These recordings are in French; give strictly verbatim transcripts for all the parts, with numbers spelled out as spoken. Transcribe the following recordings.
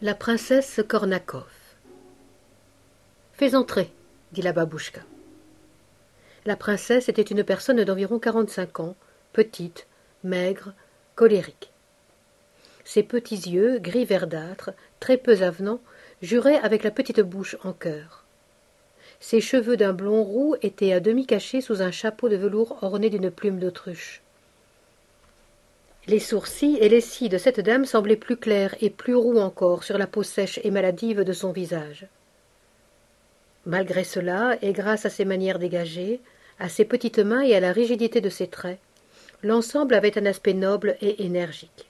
La princesse Kornakoff. « Fais entrer, dit la babouchka. La princesse était une personne d'environ quarante-cinq ans, petite, maigre, colérique. Ses petits yeux, gris verdâtre, très peu avenants, juraient avec la petite bouche en cœur. Ses cheveux d'un blond roux étaient à demi cachés sous un chapeau de velours orné d'une plume d'autruche. Les sourcils et les cils de cette dame semblaient plus clairs et plus roux encore sur la peau sèche et maladive de son visage. Malgré cela, et grâce à ses manières dégagées, à ses petites mains et à la rigidité de ses traits, l'ensemble avait un aspect noble et énergique.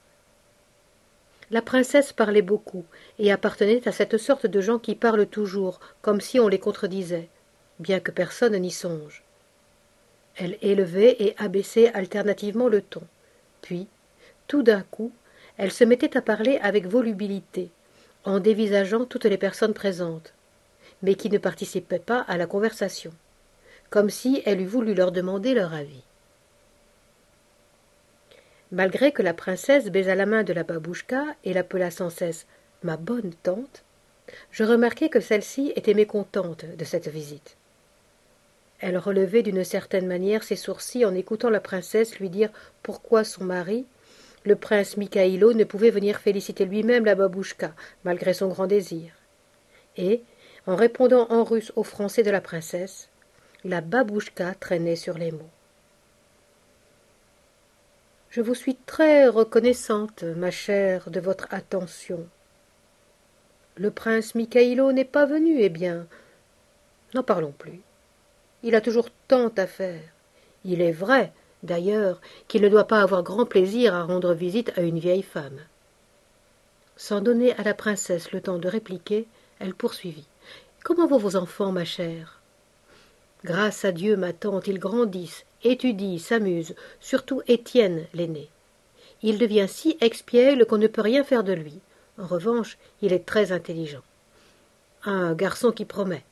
La princesse parlait beaucoup et appartenait à cette sorte de gens qui parlent toujours, comme si on les contredisait, bien que personne n'y songe. Elle élevait et abaissait alternativement le ton. Puis, tout d'un coup, elle se mettait à parler avec volubilité, en dévisageant toutes les personnes présentes, mais qui ne participaient pas à la conversation, comme si elle eût voulu leur demander leur avis. Malgré que la princesse baisa la main de la babouchka et l'appela sans cesse « ma bonne tante », je remarquai que celle-ci était mécontente de cette visite. Elle relevait d'une certaine manière ses sourcils en écoutant la princesse lui dire pourquoi son mari, le prince Mikhaïlo, ne pouvait venir féliciter lui-même la babouchka, malgré son grand désir. Et, en répondant en russe au français de la princesse, la babouchka traînait sur les mots. « Je vous suis très reconnaissante, ma chère, de votre attention. Le prince Mikhaïlo n'est pas venu, eh bien, n'en parlons plus. Il a toujours tant à faire. Il est vrai, d'ailleurs, qu'il ne doit pas avoir grand plaisir à rendre visite à une vieille femme. » Sans donner à la princesse le temps de répliquer, elle poursuivit. « Comment vont vos enfants, ma chère ? Grâce à Dieu, ma tante, ils grandissent, étudient, s'amusent, surtout Étienne, l'aîné. Il devient si expiègle qu'on ne peut rien faire de lui. En revanche, il est très intelligent. Un garçon qui promet.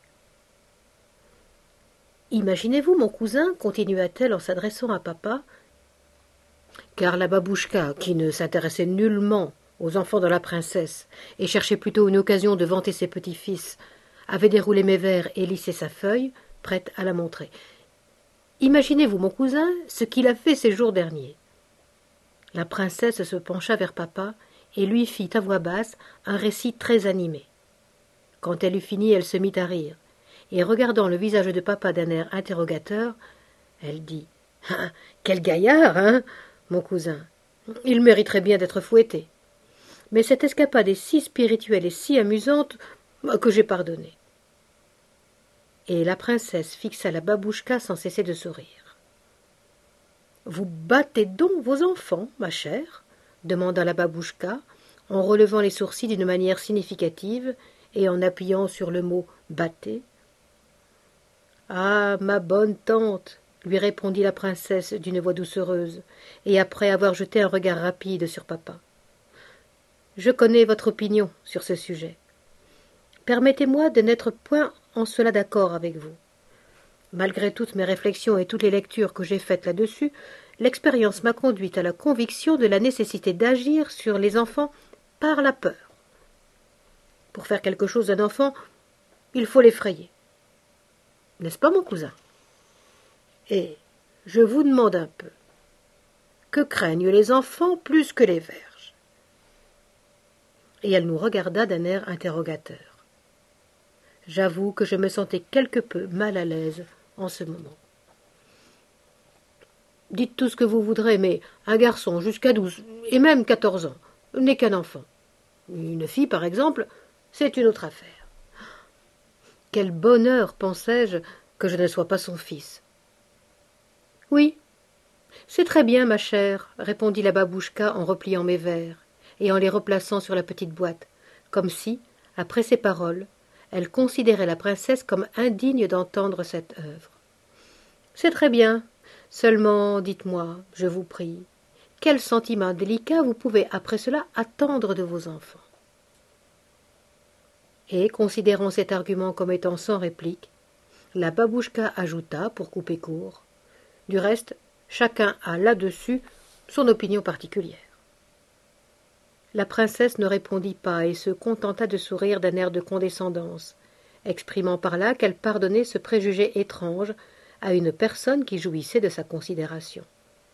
Imaginez-vous, mon cousin, continua-t-elle en s'adressant à papa, car la babouchka, qui ne s'intéressait nullement aux enfants de la princesse et cherchait plutôt une occasion de vanter ses petits-fils, avait déroulé mes vers et lissé sa feuille, prête à la montrer. Imaginez-vous, mon cousin, ce qu'il a fait ces jours derniers. La princesse se pencha vers papa et lui fit à voix basse un récit très animé. Quand elle eut fini, elle se mit à rire, et regardant le visage de papa d'un air interrogateur, elle dit « Ah, quel gaillard, hein, mon cousin! Il mériterait bien d'être fouetté. Mais cette escapade est si spirituelle et si amusante que j'ai pardonné. » Et la princesse fixa la babouchka sans cesser de sourire. « Vous battez donc vos enfants, ma chère ?» demanda la babouchka, en relevant les sourcils d'une manière significative et en appuyant sur le mot « battez ». « Ah, ma bonne tante !» lui répondit la princesse d'une voix doucereuse, et après avoir jeté un regard rapide sur papa. « Je connais votre opinion sur ce sujet. Permettez-moi de n'être point en cela d'accord avec vous. Malgré toutes mes réflexions et toutes les lectures que j'ai faites là-dessus, l'expérience m'a conduite à la conviction de la nécessité d'agir sur les enfants par la peur. Pour faire quelque chose d'un enfant, il faut l'effrayer. N'est-ce pas, mon cousin? Et je vous demande un peu, que craignent les enfants plus que les verges? » Et elle nous regarda d'un air interrogateur. J'avoue que je me sentais quelque peu mal à l'aise en ce moment. « Dites tout ce que vous voudrez, mais un garçon jusqu'à douze, et même quatorze ans, n'est qu'un enfant. Une fille, par exemple, c'est une autre affaire. Quel bonheur, pensais-je, que je ne sois pas son fils. »« Oui, c'est très bien, ma chère, » répondit la babouchka en repliant mes vers et en les replaçant sur la petite boîte, comme si, après ces paroles, elle considérait la princesse comme indigne d'entendre cette œuvre. « C'est très bien, seulement dites-moi, je vous prie, quel sentiment délicat vous pouvez après cela attendre de vos enfants ?» Et, considérant cet argument comme étant sans réplique, la babouchka ajouta, pour couper court, « Du reste, chacun a là-dessus son opinion particulière. » La princesse ne répondit pas et se contenta de sourire d'un air de condescendance, exprimant par là qu'elle pardonnait ce préjugé étrange à une personne qui jouissait de sa considération.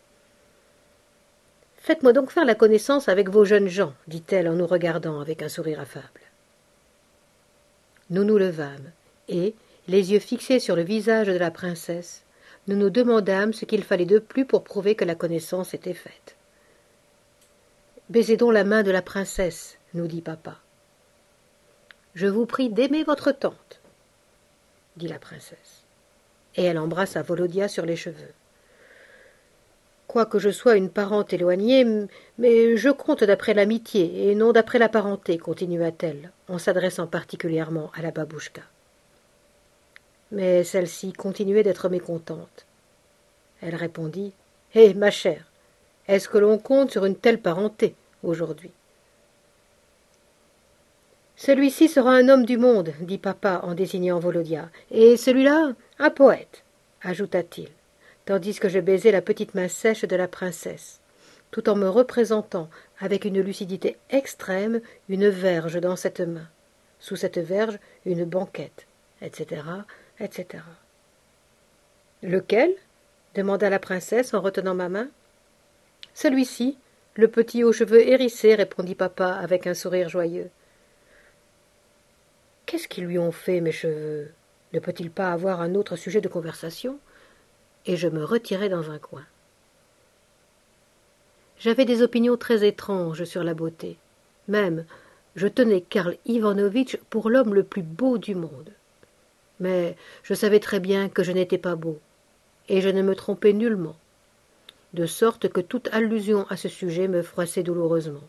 « Faites-moi donc faire la connaissance avec vos jeunes gens, dit-elle en nous regardant avec un sourire affable. Nous nous levâmes, et, les yeux fixés sur le visage de la princesse, nous nous demandâmes ce qu'il fallait de plus pour prouver que la connaissance était faite. « Baisez donc la main de la princesse, nous dit papa. « Je vous prie d'aimer votre tante, dit la princesse, et elle embrassa Volodia sur les cheveux. Quoique je sois une parente éloignée, mais je compte d'après l'amitié et non d'après la parenté, continua-t-elle, en s'adressant particulièrement à la babouchka. Mais celle-ci continuait d'être mécontente. Elle répondit « Eh, ma chère, est-ce que l'on compte sur une telle parenté aujourd'hui ?» « Celui-ci sera un homme du monde, dit papa en désignant Volodia, et celui-là, un poète, ajouta-t-il, tandis que je baisais la petite main sèche de la princesse, tout en me représentant, avec une lucidité extrême, une verge dans cette main, sous cette verge une banquette, et cetera, et cetera. « Lequel » demanda la princesse en retenant ma main. « Celui-ci, le petit aux cheveux hérissés, répondit papa avec un sourire joyeux. « Qu'est-ce qu'ils lui ont fait, mes cheveux? Ne peut-il pas avoir un autre sujet de conversation ?» Et je me retirai dans un coin. J'avais des opinions très étranges sur la beauté. Même, je tenais Karl Ivanovitch pour l'homme le plus beau du monde. Mais je savais très bien que je n'étais pas beau, et je ne me trompais nullement, de sorte que toute allusion à ce sujet me froissait douloureusement.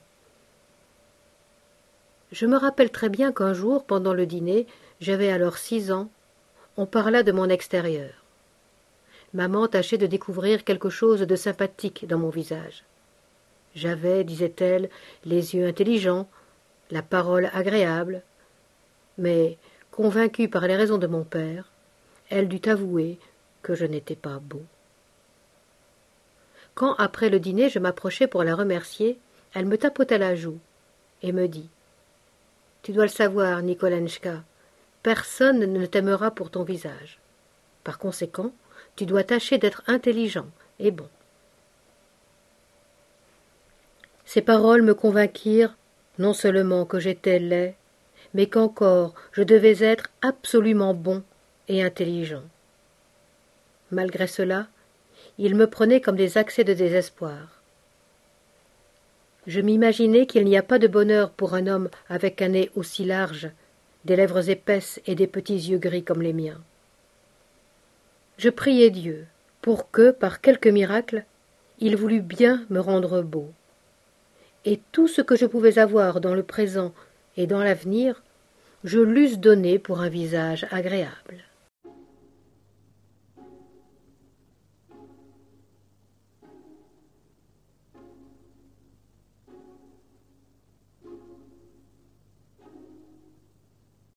Je me rappelle très bien qu'un jour, pendant le dîner, j'avais alors six ans, on parla de mon extérieur. Maman tâchait de découvrir quelque chose de sympathique dans mon visage. J'avais, disait-elle, les yeux intelligents, la parole agréable, mais, convaincue par les raisons de mon père, elle dut avouer que je n'étais pas beau. Quand, après le dîner, je m'approchai pour la remercier, elle me tapota la joue et me dit « Tu dois le savoir, Nikolenchka, personne ne t'aimera pour ton visage. Par conséquent, tu dois tâcher d'être intelligent et bon. » Ces paroles me convainquirent non seulement que j'étais laid, mais qu'encore je devais être absolument bon et intelligent. Malgré cela, il me prenait comme des accès de désespoir. Je m'imaginais qu'il n'y a pas de bonheur pour un homme avec un nez aussi large, des lèvres épaisses et des petits yeux gris comme les miens. Je priai Dieu pour que, par quelque miracle, il voulût bien me rendre beau. Et tout ce que je pouvais avoir dans le présent et dans l'avenir, je l'eusse donné pour un visage agréable.